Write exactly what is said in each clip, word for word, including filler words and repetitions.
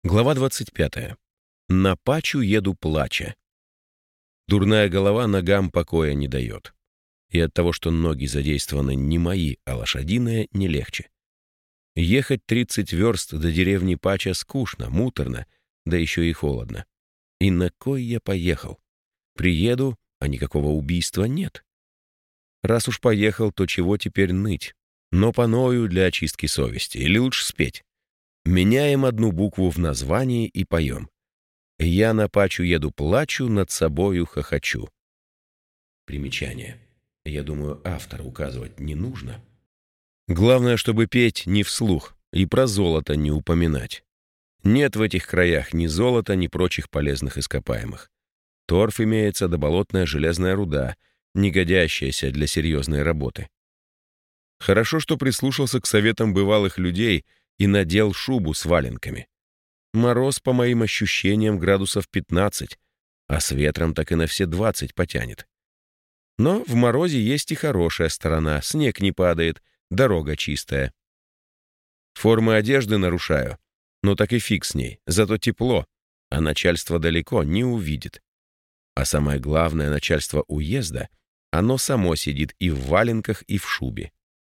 Глава двадцать пятая. На пачу еду плача. Дурная голова ногам покоя не дает. И от того, что ноги задействованы не мои, а лошадиные, не легче. Ехать тридцать верст до деревни Пача скучно, муторно, да еще и холодно. И на кой я поехал? Приеду, а никакого убийства нет. Раз уж поехал, то чего теперь ныть? Но поною для очистки совести, или лучше спеть. Меняем одну букву в названии и поем. Я на пачу еду плачу, над собою хохочу. Примечание. Я думаю, автора указывать не нужно. Главное, чтобы петь не вслух и про золото не упоминать. Нет в этих краях ни золота, ни прочих полезных ископаемых. Торф имеется, да болотная железная руда, не годящаяся для серьезной работы. Хорошо, что прислушался к советам бывалых людей и надел шубу с валенками. Мороз, по моим ощущениям, градусов пятнадцать, а с ветром так и на все двадцать потянет. Но в морозе есть и хорошая сторона, снег не падает, дорога чистая. Формы одежды нарушаю, но так и фиг с ней, зато тепло, а начальство далеко не увидит. А самое главное, начальство уезда, оно само сидит и в валенках, и в шубе.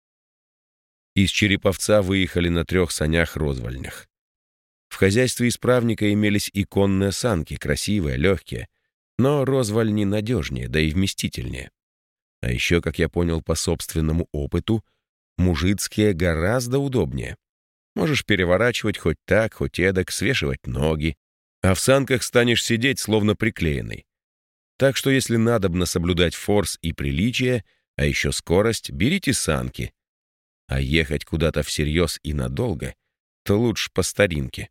Из Череповца выехали на трех санях-розвальнях. В хозяйстве исправника имелись и конные санки, красивые, легкие, но розвальни надежнее, да и вместительнее. А еще, как я понял по собственному опыту, мужицкие гораздо удобнее. Можешь переворачивать хоть так, хоть эдак, свешивать ноги, а в санках станешь сидеть, словно приклеенный. Так что если надобно соблюдать форс и приличие, а еще скорость, берите санки. А ехать куда-то всерьез и надолго, то лучше по старинке.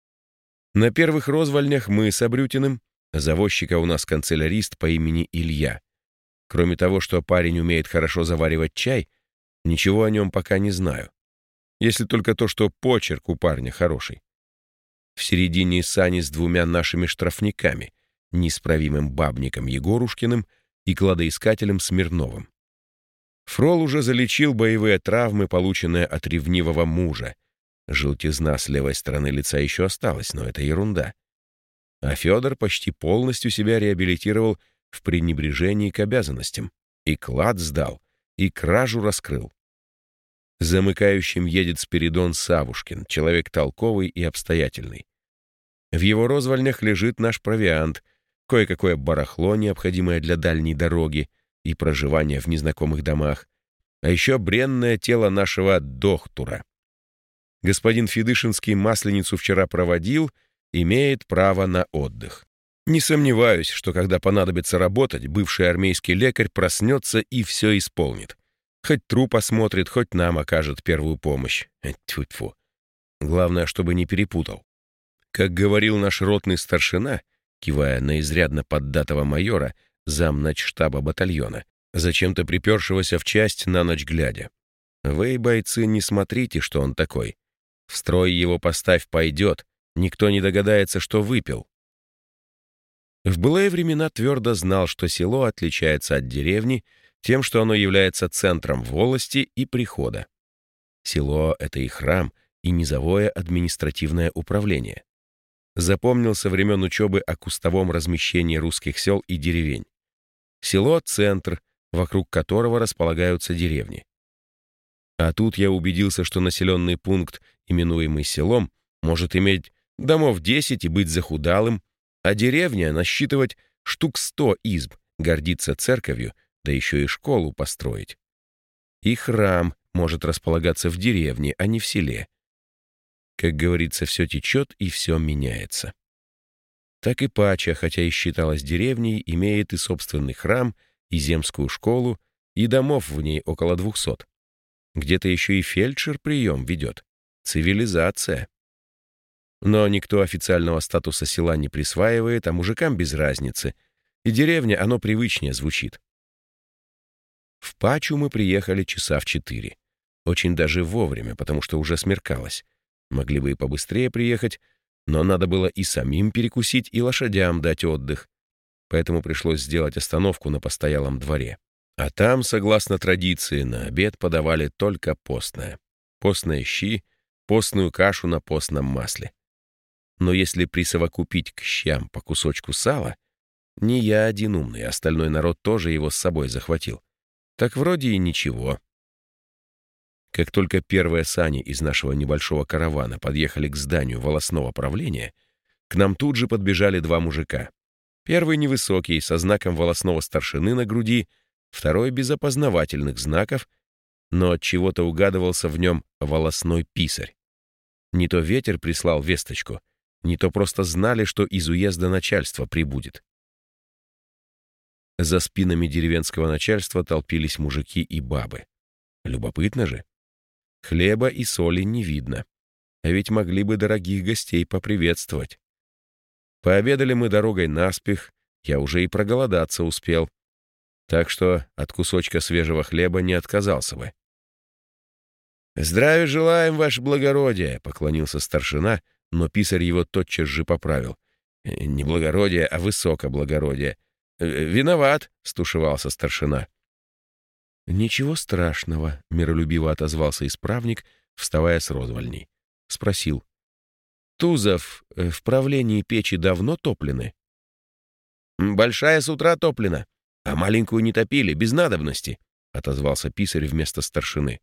На первых розвальнях мы с Абрютиным, завозчика у нас канцелярист по имени Илья. Кроме того, что парень умеет хорошо заваривать чай, ничего о нем пока не знаю. Если только то, что почерк у парня хороший. В середине сани с двумя нашими штрафниками, неисправимым бабником Егорушкиным и кладоискателем Смирновым. Фрол уже залечил боевые травмы, полученные от ревнивого мужа. Желтизна с левой стороны лица еще осталась, но это ерунда. А Федор почти полностью себя реабилитировал в пренебрежении к обязанностям. И клад сдал, и кражу раскрыл. Замыкающим едет Спиридон Савушкин, человек толковый и обстоятельный. В его розвальнях лежит наш провиант, кое-какое барахло, необходимое для дальней дороги и проживания в незнакомых домах, а еще бренное тело нашего доктора. Господин Федышинский Масленицу вчера проводил, имеет право на отдых. Не сомневаюсь, что когда понадобится работать, бывший армейский лекарь проснется и все исполнит. Хоть труп осмотрит, хоть нам окажет первую помощь. Тьфу-тьфу. Главное, чтобы не перепутал. Как говорил наш ротный старшина, кивая на изрядно поддатого майора, замначштаба батальона, зачем-то припершегося в часть на ночь глядя. Вы, бойцы, не смотрите, что он такой. В строй его поставь пойдет, никто не догадается, что выпил. В былые времена твердо знал, что село отличается от деревни тем, что оно является центром волости и прихода. Село — это и храм, и низовое административное управление. Запомнил со времен учебы о кустовом размещении русских сел и деревень. Село — центр, вокруг которого располагаются деревни. А тут я убедился, что населенный пункт, именуемый селом, может иметь домов десять и быть захудалым, а деревня насчитывать штук сто изб, гордиться церковью, да еще и школу построить. И храм может располагаться в деревне, а не в селе. Как говорится, все течет и все меняется. Так и Пача, хотя и считалась деревней, имеет и собственный храм, и земскую школу, и домов в ней около двухсот. Где-то еще и фельдшер прием ведет. Цивилизация. Но никто официального статуса села не присваивает, а мужикам без разницы. И деревня, оно привычнее звучит. В Пачу мы приехали часа в четыре. Очень даже вовремя, потому что уже смеркалось. Могли бы и побыстрее приехать, но надо было и самим перекусить, и лошадям дать отдых. Поэтому пришлось сделать остановку на постоялом дворе. А там, согласно традиции, на обед подавали только постное. Постные щи, постную кашу на постном масле. Но если присовокупить к щам по кусочку сала, не я один умный, остальной народ тоже его с собой захватил. Так вроде и ничего. Как только первые сани из нашего небольшого каравана подъехали к зданию волосного правления, к нам тут же подбежали два мужика. Первый невысокий, со знаком волосного старшины на груди, второй без опознавательных знаков, но от чего-то угадывался в нем волосной писарь. Не то ветер прислал весточку, не то просто знали, что из уезда начальство прибудет. За спинами деревенского начальства толпились мужики и бабы. Любопытно же. Хлеба и соли не видно. А ведь могли бы дорогих гостей поприветствовать. Пообедали мы дорогой наспех, я уже и проголодаться успел. Так что от кусочка свежего хлеба не отказался бы. «Здравия желаем, ваше благородие!» — поклонился старшина, но писарь его тотчас же поправил. «Не благородие, а высокоблагородие. Виноват!» — стушевался старшина. «Ничего страшного», — миролюбиво отозвался исправник, вставая с розвальней. Спросил. «Тузов, в правлении печи давно топлены?» «Большая с утра топлена, а маленькую не топили, без надобности», — отозвался писарь вместо старшины.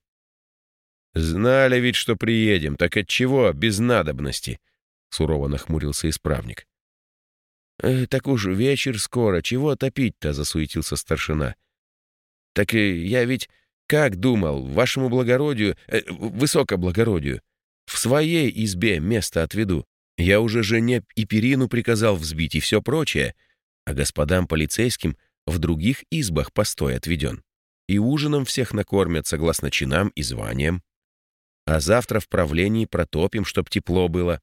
«Знали ведь, что приедем, так отчего без надобности?» — сурово нахмурился исправник. «Э, «Так уж вечер скоро, чего топить-то?» — засуетился старшина. «Так я ведь как думал, вашему благородию, э, высокоблагородию, в своей избе место отведу. Я уже жене и перину приказал взбить и все прочее, а господам полицейским в других избах постой отведен. И ужином всех накормят согласно чинам и званиям. А завтра в правлении протопим, чтоб тепло было».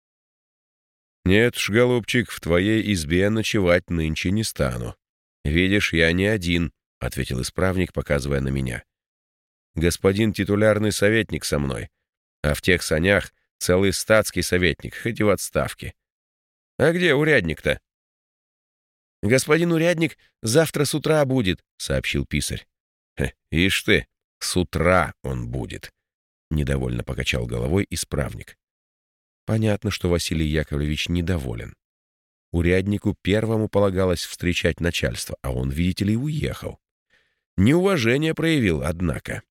«Нет ж, голубчик, в твоей избе ночевать нынче не стану. Видишь, я не один», — ответил исправник, показывая на меня. «Господин титулярный советник со мной, а в тех санях целый статский советник, хоть и в отставке. А где урядник-то?» «Господин урядник завтра с утра будет», — сообщил писарь. «Хе, ишь ты, с утра он будет», — недовольно покачал головой исправник. Понятно, что Василий Яковлевич недоволен. Уряднику первому полагалось встречать начальство, а он, видите ли, уехал. Неуважение проявил, однако.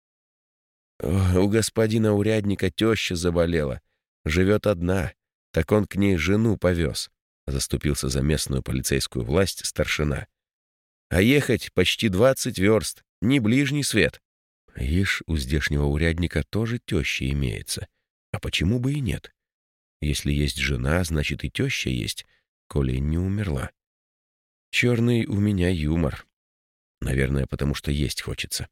«У господина урядника теща заболела. Живет одна, так он к ней жену повез», — заступился за местную полицейскую власть старшина. «А ехать почти двадцать верст, не ближний свет». Ишь, у здешнего урядника тоже теща имеется. А почему бы и нет? Если есть жена, значит и теща есть, коли не умерла. Черный у меня юмор. Наверное, потому что есть хочется.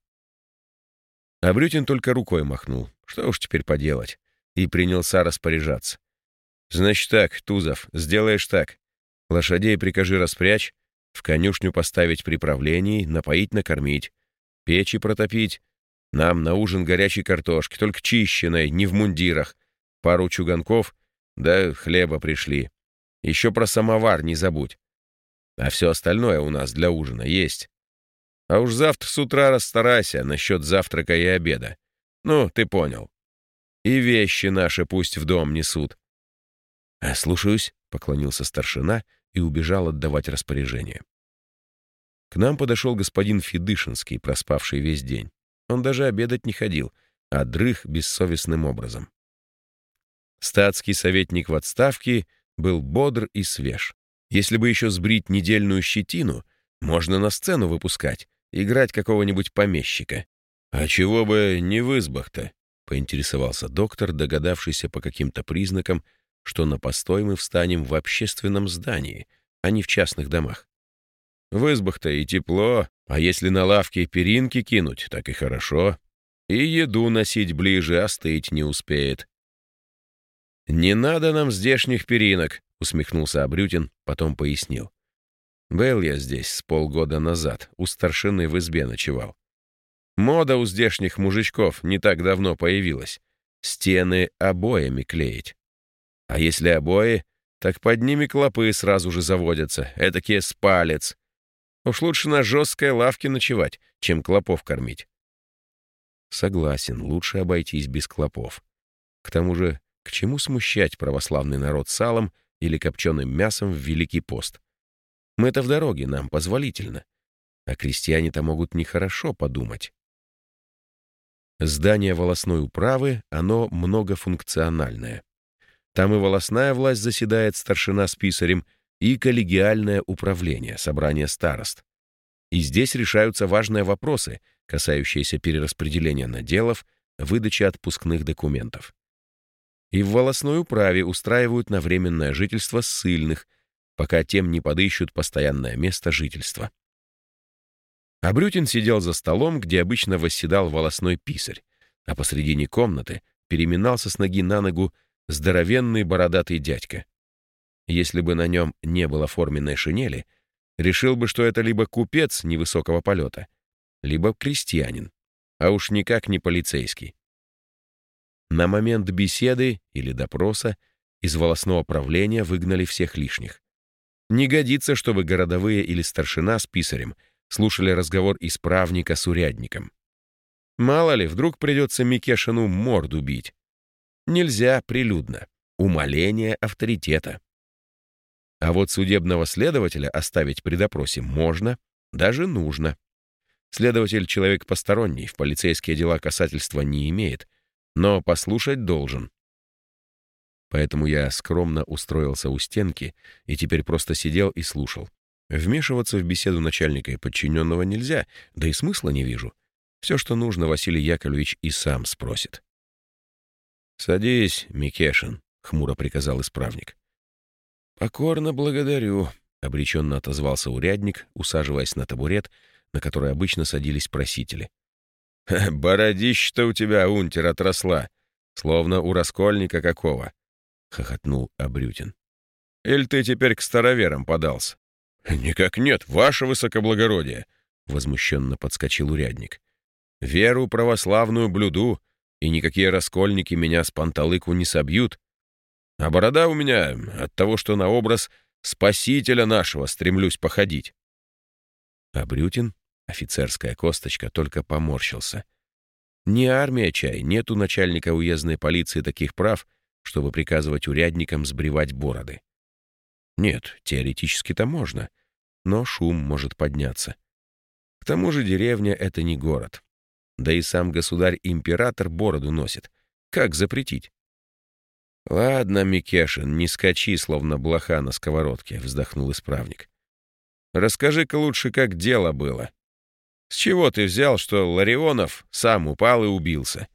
А Брютин только рукой махнул. Что уж теперь поделать. И принялся распоряжаться. «Значит так, Тузов, сделаешь так. Лошадей прикажи распрячь, в конюшню поставить при правлении, напоить, накормить, печи протопить, нам на ужин горячей картошки, только чищенной, не в мундирах, пару чуганков, да хлеба пришли. Еще про самовар не забудь. А все остальное у нас для ужина есть. А уж завтра с утра расстарайся насчет завтрака и обеда. Ну, ты понял. И вещи наши пусть в дом несут». «А слушаюсь», — поклонился старшина и убежал отдавать распоряжение. К нам подошел господин Федышинский, проспавший весь день. Он даже обедать не ходил, а дрых бессовестным образом. Статский советник в отставке был бодр и свеж. Если бы еще сбрить недельную щетину, можно на сцену выпускать, играть какого-нибудь помещика. «А чего бы не в избах-то?» — поинтересовался доктор, догадавшийся по каким-то признакам, что на постой мы встанем в общественном здании, а не в частных домах. «В избах-то и тепло, а если на лавке перинки кинуть, так и хорошо. И еду носить ближе, остыть не успеет». «Не надо нам здешних перинок», — усмехнулся Абрютин, потом пояснил. «Был я здесь с полгода назад, у старшины в избе ночевал. Мода у здешних мужичков не так давно появилась. Стены обоями клеить. А если обои, так под ними клопы сразу же заводятся, этакие с палец. Уж лучше на жесткой лавке ночевать, чем клопов кормить». Согласен, лучше обойтись без клопов. К тому же, К чему смущать православный народ салом или копченым мясом в Великий пост? Мы-то в дороге, нам позволительно. А крестьяне-то могут нехорошо подумать. Здание волостной управы, оно многофункциональное. Там и волостная власть заседает, старшина с писарем, и коллегиальное управление, собрание старост. И здесь решаются важные вопросы, касающиеся перераспределения наделов, выдачи отпускных документов. И в волостной управе устраивают на временное жительство ссыльных, пока тем не подыщут постоянное место жительства. Абрютин сидел за столом, где обычно восседал волостной писарь, а посредине комнаты переминался с ноги на ногу здоровенный бородатый дядька. Если бы на нем не было форменной шинели, решил бы, что это либо купец невысокого полета, либо крестьянин, а уж никак не полицейский. На момент беседы или допроса из волостного правления выгнали всех лишних. Не годится, чтобы городовые или старшина с писарем слушали разговор исправника с урядником. Мало ли, вдруг придется Микешину морду бить. Нельзя прилюдно. Умаление авторитета. А вот судебного следователя оставить при допросе можно, даже нужно. Следователь — человек посторонний, в полицейские дела касательства не имеет, но послушать должен. Поэтому я скромно устроился у стенки и теперь просто сидел и слушал. Вмешиваться в беседу начальника и подчиненного нельзя, да и смысла не вижу. Все, что нужно, Василий Яковлевич и сам спросит. «Садись, Микешин», — хмуро приказал исправник. «Покорно благодарю», — обреченно отозвался урядник, усаживаясь на табурет, на который обычно садились просители. «Бородища-то у тебя, унтер, отросла, словно у раскольника какого», — хохотнул Абрютин. «Или ты теперь к староверам подался?» «Никак нет, ваше высокоблагородие», — возмущенно подскочил урядник. «Веру православную блюду, и никакие раскольники меня с панталыку не собьют. А борода у меня от того, что на образ Спасителя нашего стремлюсь походить». Абрютин, офицерская косточка, только поморщился. Не армия чай, нет у начальника уездной полиции таких прав, чтобы приказывать урядникам сбривать бороды. Нет, теоретически-то можно, но шум может подняться. К тому же деревня — это не город. Да и сам государь-император бороду носит. Как запретить? «Ладно, Микешин, не скачи, словно блоха на сковородке», — вздохнул исправник. «Расскажи-ка лучше, как дело было. С чего ты взял, что Ларионов сам упал и убился?»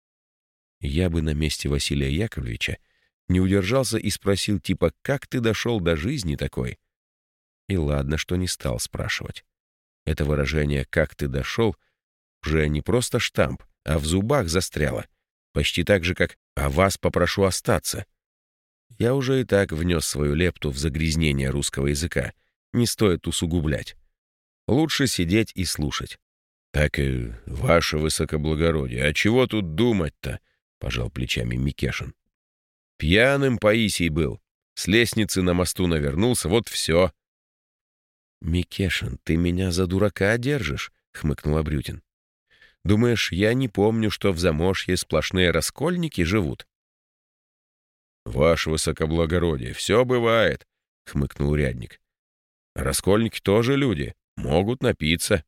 Я бы на месте Василия Яковлевича не удержался и спросил типа «Как ты дошел до жизни такой?» И ладно, что не стал спрашивать. Это выражение «как ты дошел» уже не просто штамп, а в зубах застряло. Почти так же, как «а вас попрошу остаться». Я уже и так внес свою лепту в загрязнение русского языка. Не стоит усугублять. Лучше сидеть и слушать. «Так и ваше высокоблагородие, а чего тут думать-то?» — пожал плечами Микешин. «Пьяным Паисий был. С лестницы на мосту навернулся, вот все». «Микешин, ты меня за дурака держишь?» — хмыкнул Абрютин. «Думаешь, я не помню, что в Замошье сплошные раскольники живут?» «Ваше высокоблагородие, все бывает», — хмыкнул урядник. «Раскольники тоже люди, могут напиться».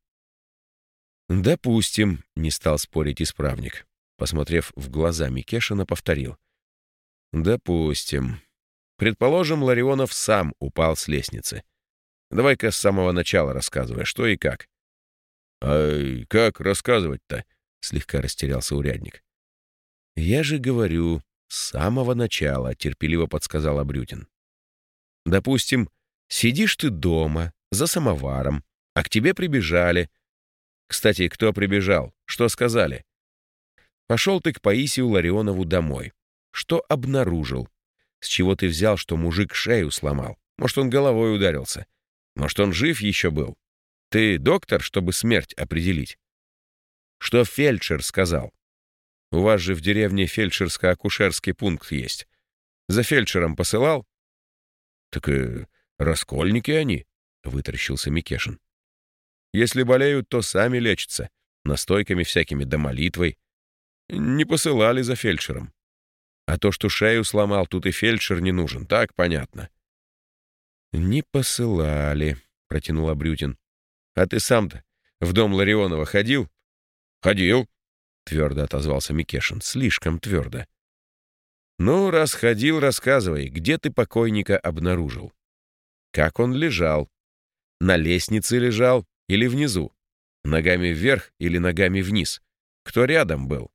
«Допустим», — не стал спорить исправник. Посмотрев в глаза Микешина, повторил. «Допустим. Предположим, Ларионов сам упал с лестницы. Давай-ка с самого начала рассказывай, что и как». «А как рассказывать-то?» — слегка растерялся урядник. «Я же говорю, с самого начала», — терпеливо подсказал Абрютин. «Допустим, сидишь ты дома, за самоваром, а к тебе прибежали. Кстати, кто прибежал? Что сказали? Пошел ты к Паисию Ларионову домой. Что обнаружил? С чего ты взял, что мужик шею сломал? Может, он головой ударился? Может, он жив еще был? Ты доктор, чтобы смерть определить? Что фельдшер сказал? У вас же в деревне фельдшерско-акушерский пункт есть. За фельдшером посылал?» «Так и раскольники они», — вытаращился Микешин. «Если болеют, то сами лечатся, настойками всякими да молитвой. Не посылали за фельдшером». А то, что шею сломал, тут и фельдшер не нужен, так понятно». «Не посылали», — протянул Абрютин. «А ты сам-то в дом Ларионова ходил?» «Ходил», — твердо отозвался Микешин, слишком твердо. «Ну, раз ходил, рассказывай, где ты покойника обнаружил? Как он лежал? На лестнице лежал или внизу? Ногами вверх или ногами вниз? Кто рядом был?»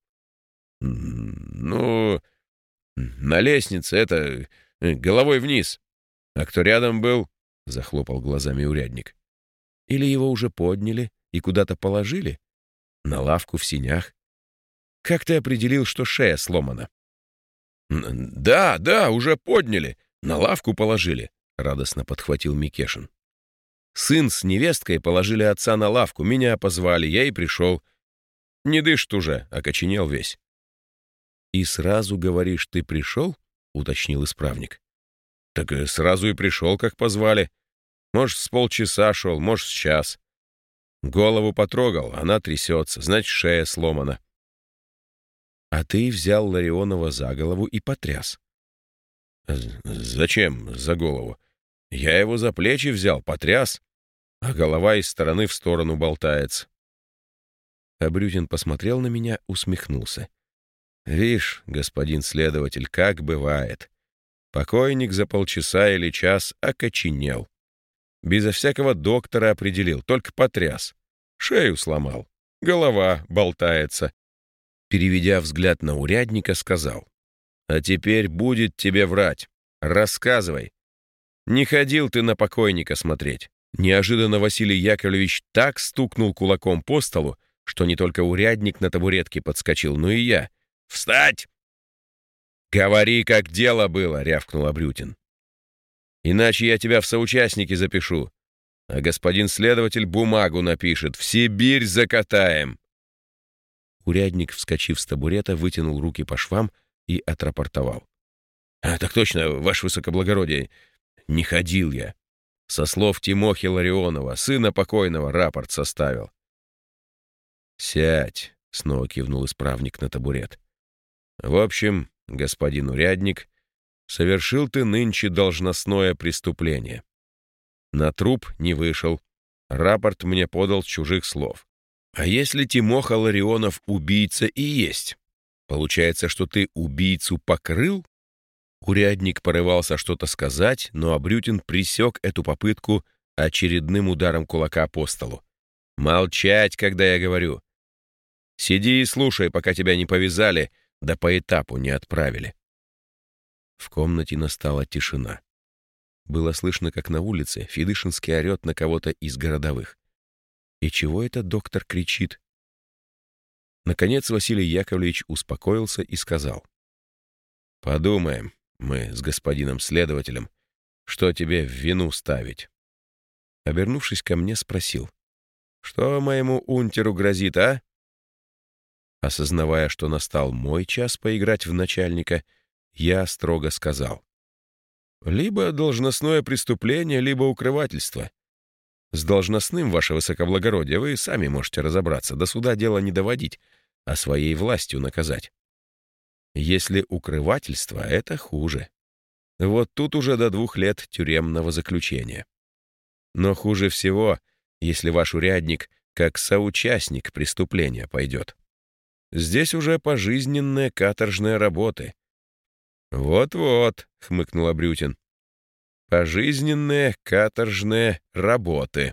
«Ну, на лестнице это, головой вниз. А кто рядом был?» — захлопал глазами урядник. «Или его уже подняли и куда-то положили? На лавку в сенях? Как ты определил, что шея сломана?» «Да, да, уже подняли, на лавку положили», — радостно подхватил Микешин. «Сын с невесткой положили отца на лавку, меня позвали, я и пришел. Не дышит уже, окоченел весь». «И сразу говоришь, ты пришел?» — уточнил исправник. «Так и сразу и пришел, как позвали. Может, с полчаса шел, может, с час. Голову потрогал, она трясется, значит, шея сломана». «А ты взял Ларионова за голову и потряс». «Зачем за голову? Я его за плечи взял, потряс, а голова из стороны в сторону болтается». Абрютин посмотрел на меня, усмехнулся. «Вишь, господин следователь, как бывает. Покойник за полчаса или час окоченел. Безо всякого доктора определил, только потряс. Шею сломал, голова болтается». Переведя взгляд на урядника, сказал: «А теперь будет тебе врать. Рассказывай. Не ходил ты на покойника смотреть». Неожиданно Василий Яковлевич так стукнул кулаком по столу, что не только урядник на табуретке подскочил, но и я. «Встать!» «Говори, как дело было», — рявкнул Абрютин. «Иначе я тебя в соучастники запишу, а господин следователь бумагу напишет. В Сибирь закатаем». Урядник, вскочив с табурета, вытянул руки по швам и отрапортовал: «А, так точно, ваше высокоблагородие, не ходил я. Со слов Тимохи Ларионова, сына покойного, рапорт составил». «Сядь», — снова кивнул исправник на табурет. «В общем, господин урядник, совершил ты нынче должностное преступление. На труп не вышел, рапорт мне подал с чужих слов. А если Тимоха Ларионов убийца и есть, получается, что ты убийцу покрыл?» Урядник порывался что-то сказать, но Абрютин пресек эту попытку очередным ударом кулака по столу. «Молчать, когда я говорю. Сиди и слушай, пока тебя не повязали, да по этапу не отправили». В комнате настала тишина. Было слышно, как на улице Федышинский орет на кого-то из городовых. И чего это доктор кричит? Наконец Василий Яковлевич успокоился и сказал: «Подумаем мы с господином следователем, что тебе в вину ставить». Обернувшись ко мне, спросил: «Что моему унтеру грозит, а?» Осознавая, что настал мой час поиграть в начальника, я строго сказал: «Либо должностное преступление, либо укрывательство. С должностным, ваше высокоблагородие, вы сами можете разобраться, до суда дело не доводить, а своей властью наказать. Если укрывательство — это хуже. Вот тут уже до двух лет тюремного заключения. Но хуже всего, если ваш урядник как соучастник преступления пойдет. Здесь уже пожизненные каторжные работы». «Вот-вот», — хмыкнул Абрютин, — «пожизненные каторжные работы».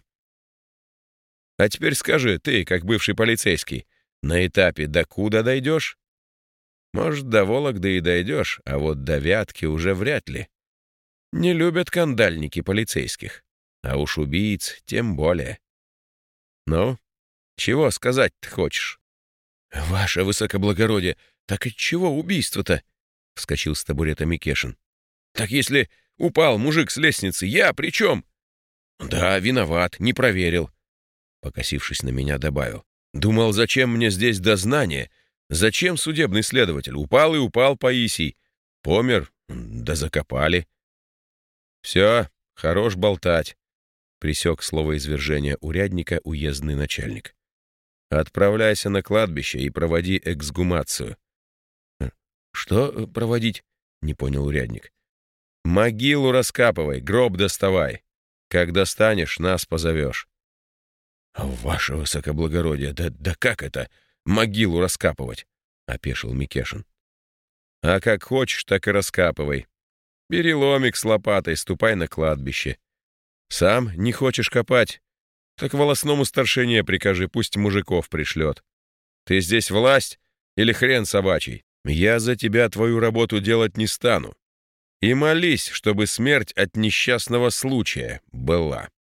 «А теперь скажи, ты, как бывший полицейский, на этапе докуда дойдешь? Может, до Вологды и дойдешь, а вот до Вятки уже вряд ли. Не любят кандальники полицейских, а уж убийц тем более. Ну, чего сказать-то хочешь?» «Ваше высокоблагородие, так отчего убийство-то?» — вскочил с табурета Микешин. «Так если упал мужик с лестницы, я при чем?» «Да, виноват, не проверил», — покосившись на меня, добавил. «Думал, зачем мне здесь дознание? Зачем судебный следователь? Упал и упал Паисий. Помер, да закопали». «Все, хорош болтать», — пресек слово извержения урядника уездный начальник. «Отправляйся на кладбище и проводи эксгумацию». «Что э, проводить?» — не понял урядник. «Могилу раскапывай, гроб доставай. Как достанешь, нас позовешь». «Ваше высокоблагородие, да, да как это, могилу раскапывать?» — опешил Микешин. «А как хочешь, так и раскапывай. Бери ломик с лопатой, ступай на кладбище. Сам не хочешь копать? Так волосному старшине прикажи, пусть мужиков пришлет. Ты здесь власть или хрен собачий? Я за тебя твою работу делать не стану. И молись, чтобы смерть от несчастного случая была».